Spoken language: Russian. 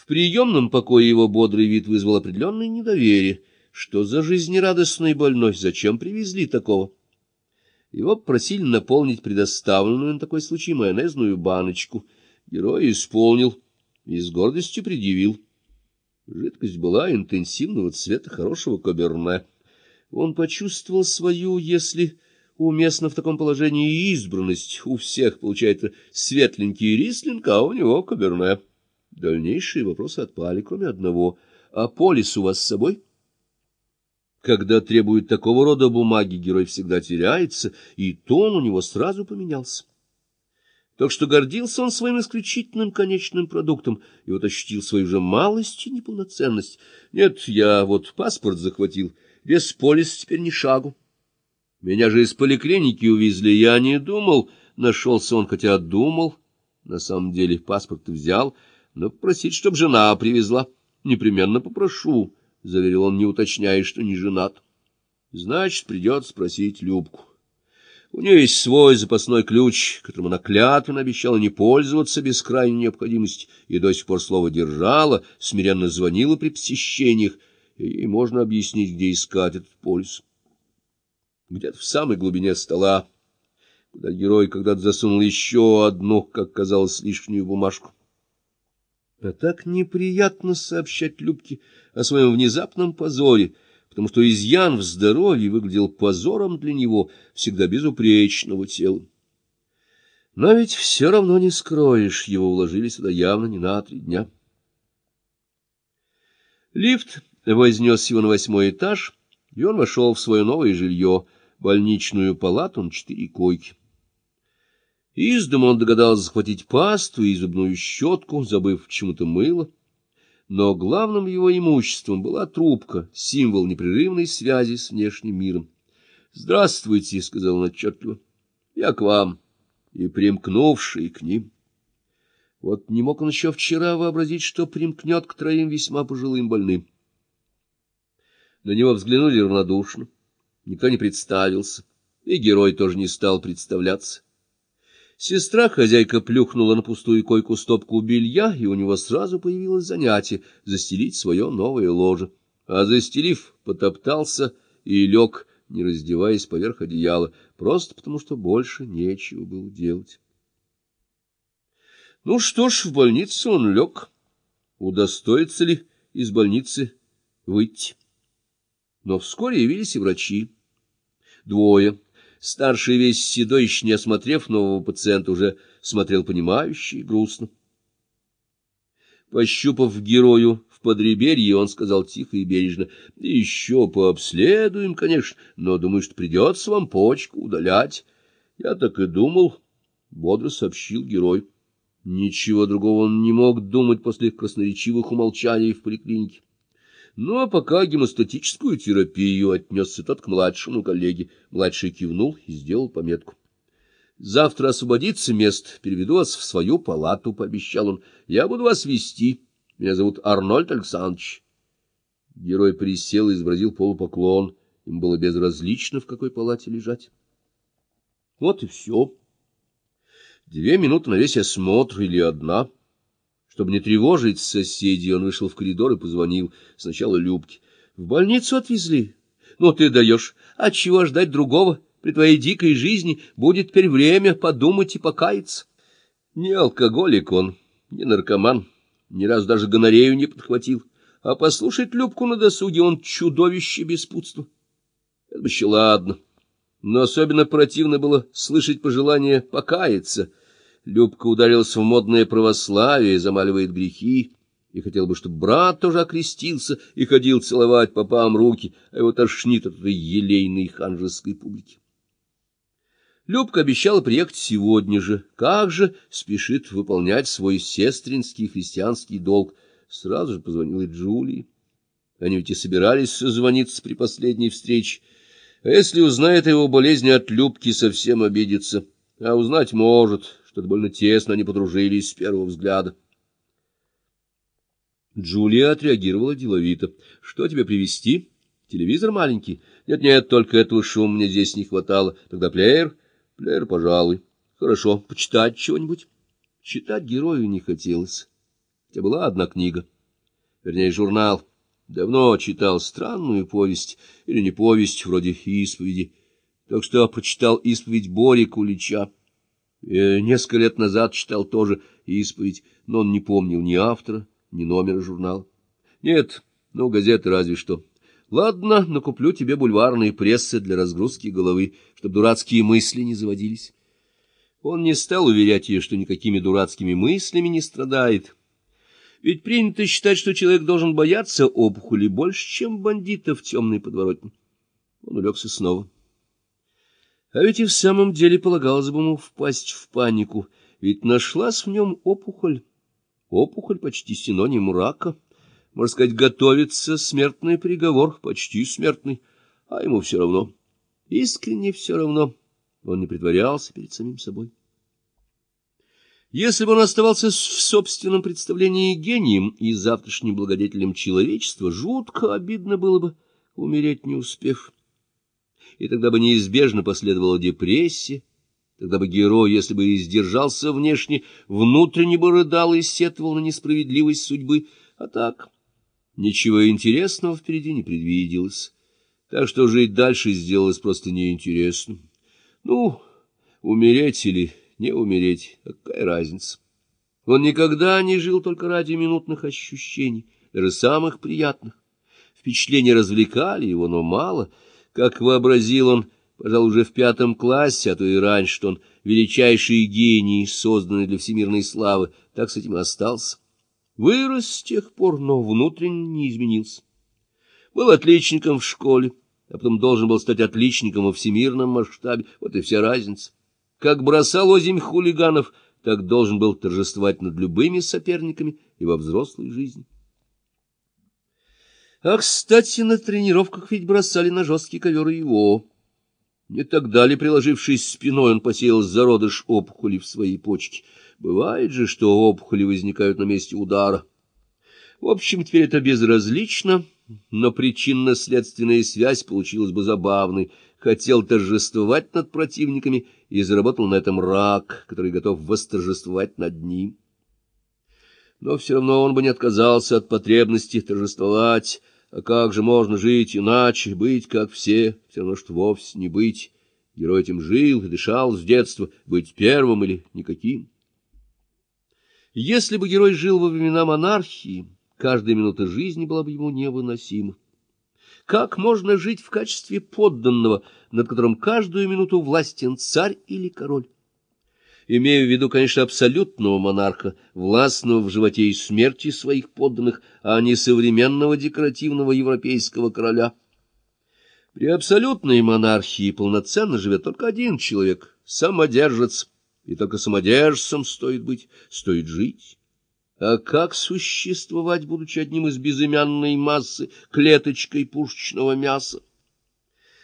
В приемном покое его бодрый вид вызвал определенное недоверие. Что за жизнерадостный больной? Зачем привезли такого? Его просили наполнить предоставленную на такой случай майонезную баночку. Герой исполнил и с гордостью предъявил. Жидкость была интенсивного цвета хорошего каберне. Он почувствовал свою, если уместно в таком положении, избранность. У всех получается светленький рислинг, а у него каберне. Дальнейшие вопросы отпали, кроме одного. А полис у вас с собой? Когда требует такого рода бумаги, герой всегда теряется, и тон у него сразу поменялся. Так что гордился он своим исключительным конечным продуктом, и вот ощутил свою же малость и неполноценность. Нет, я вот паспорт захватил, без полиса теперь ни шагу. Меня же из поликлиники увезли, я не думал, нашелся он, хотя думал. На самом деле паспорт взял, но попросить, чтоб жена привезла. Непременно попрошу, — заверил он, не уточняя, что не женат. Значит, придется спросить Любку. У нее есть свой запасной ключ, которым она клятвенно обещала не пользоваться без крайней необходимости, и до сих пор слово держала, смиренно звонила при посещениях, и ей можно объяснить, где искать этот полис. Где-то в самой глубине стола, куда герой когда-то засунул еще одну, как казалось, лишнюю бумажку. А так неприятно сообщать Любке о своем внезапном позоре, потому что изъян в здоровье выглядел позором для него, всегда безупречного тела. Но ведь все равно не скроешь, его уложили сюда явно не на 3 дня. Лифт вознес его на 8-й этаж, и он вошел в свое новое жилье, больничную палату на 4 койки. Из дома он догадался захватить пасту и зубную щетку, забыв почему-то мыло. Но главным его имуществом была трубка, символ непрерывной связи с внешним миром. — Здравствуйте, — сказал он отчетливо, — я к вам, и примкнувший к ним. Вот не мог он еще вчера вообразить, что примкнет к 3 весьма пожилым больным. На него взглянули равнодушно, никто не представился, и герой тоже не стал представляться. Сестра-хозяйка плюхнула на пустую койку стопку белья, и у него сразу появилось занятие — застелить свое новое ложе. А застелив, потоптался и лег, не раздеваясь, поверх одеяла, просто потому что больше нечего было делать. Ну что ж, в больницу он лег. Удостоится ли из больницы выйти? Но вскоре явились и врачи. 2. Старший, весь седой, еще не осмотрев нового пациента, уже смотрел понимающе и грустно. Пощупав герою в подреберье, он сказал тихо и бережно: — Еще пообследуем, конечно, но думаю, что придется вам почку удалять. — Я так и думал, — бодро сообщил герой. Ничего другого он не мог думать после красноречивых умолчаний в поликлинике. Ну, а пока гемостатическую терапию отнесся тот к младшему коллеге. Младший кивнул и сделал пометку. — Завтра освободится мест, переведу вас в свою палату, — пообещал он. — Я буду вас вести. Меня зовут Арнольд Александрович. Герой присел и изобразил полупоклон. Им было безразлично, в какой палате лежать. Вот и все. 2 минуты на весь осмотр или 1. Чтобы не тревожить соседей, он вышел в коридор и позвонил сначала Любке. — В больницу отвезли? Ну, ты даешь. А чего ждать другого? При твоей дикой жизни будет теперь время подумать и покаяться. Не алкоголик он, не наркоман, ни разу даже гонорею не подхватил. А послушать Любку на досуге он чудовище беспутства. Это бы еще ладно. Но особенно противно было слышать пожелание покаяться. Любка ударилась в модное православие, замаливает грехи, и хотел бы, чтобы брат тоже окрестился и ходил целовать попам руки, а его тошнит от этой елейной ханжеской публики. Любка обещала приехать сегодня же. Как же спешит выполнять свой сестринский христианский долг. Сразу же позвонила и Джулии. Они ведь и собирались созвониться при последней встрече. А если узнает о его болезни от Любки, совсем обидится. А узнать может, что-то больно тесно они подружились с первого взгляда. Джулия отреагировала деловито. — Что тебе привезти? Телевизор маленький? Нет, только этого шума мне здесь не хватало. Тогда плеер? Плеер, пожалуй. Хорошо, почитать чего-нибудь? Читать герою не хотелось. хотя была одна книга, вернее, журнал. Давно читал странную повесть, или не повесть, вроде исповеди. Так что прочитал исповедь Бори Кулича. Несколько лет назад читал тоже исповедь, но он не помнил ни автора, ни номера журнала. Нет, ну, газеты разве что. Ладно, накуплю тебе бульварные прессы для разгрузки головы, чтобы дурацкие мысли не заводились. Он не стал уверять ее, что никакими дурацкими мыслями не страдает. Ведь принято считать, что человек должен бояться опухоли больше, чем бандита в темной подворотне. Он улегся снова. А ведь и в самом деле полагалось бы ему впасть в панику, ведь нашлась в нем опухоль. Опухоль почти синоним рака. Можно сказать, готовится смертный приговор, почти смертный, а ему все равно. Искренне все равно. Он не притворялся перед самим собой. Если бы он оставался в собственном представлении гением и завтрашним благодетелем человечества, жутко обидно было бы умереть, не успев. И тогда бы неизбежно последовала депрессия, тогда бы герой, если бы и сдержался внешне, внутренне бы рыдал и сетовал на несправедливость судьбы, а так ничего интересного впереди не предвиделось, так что жить дальше сделалось просто неинтересно. Ну, умереть или не умереть, какая разница? Он никогда не жил только ради минутных ощущений, даже самых приятных. Впечатления развлекали его, но мало. Как вообразил он, пожалуй, уже в 5 классе, а то и раньше, что он величайший гений, созданный для всемирной славы, так с этим и остался. Вырос с тех пор, но внутренне не изменился. Был отличником в школе, а потом должен был стать отличником во всемирном масштабе. Вот и вся разница. Как бросал озимь хулиганов, так должен был торжествовать над любыми соперниками и во взрослой жизни. А, кстати, на тренировках ведь бросали на жесткий ковер и его. Не тогда ли, приложившись спиной, он посеял зародыш опухоли в свои почки? Бывает же, что опухоли возникают на месте удара. В общем, теперь это безразлично, но причинно-следственная связь получилась бы забавной. Хотел торжествовать над противниками и заработал на этом рак, который готов восторжествовать над ним. Но все равно он бы не отказался от потребности торжествовать. А как же можно жить иначе, быть как все равно, что вовсе не быть. Герой этим жил и дышал с детства, быть первым или никаким. Если бы герой жил во времена монархии, каждая минута жизни была бы ему невыносима. Как можно жить в качестве подданного, над которым каждую минуту властен царь или король? Имею в виду, конечно, абсолютного монарха, властного в животе и смерти своих подданных, а не современного декоративного европейского короля. При абсолютной монархии полноценно живет только один человек — самодержец, и только самодержцем стоит быть, стоит жить. А как существовать, будучи одним из безымянной массы, клеточкой пушечного мяса?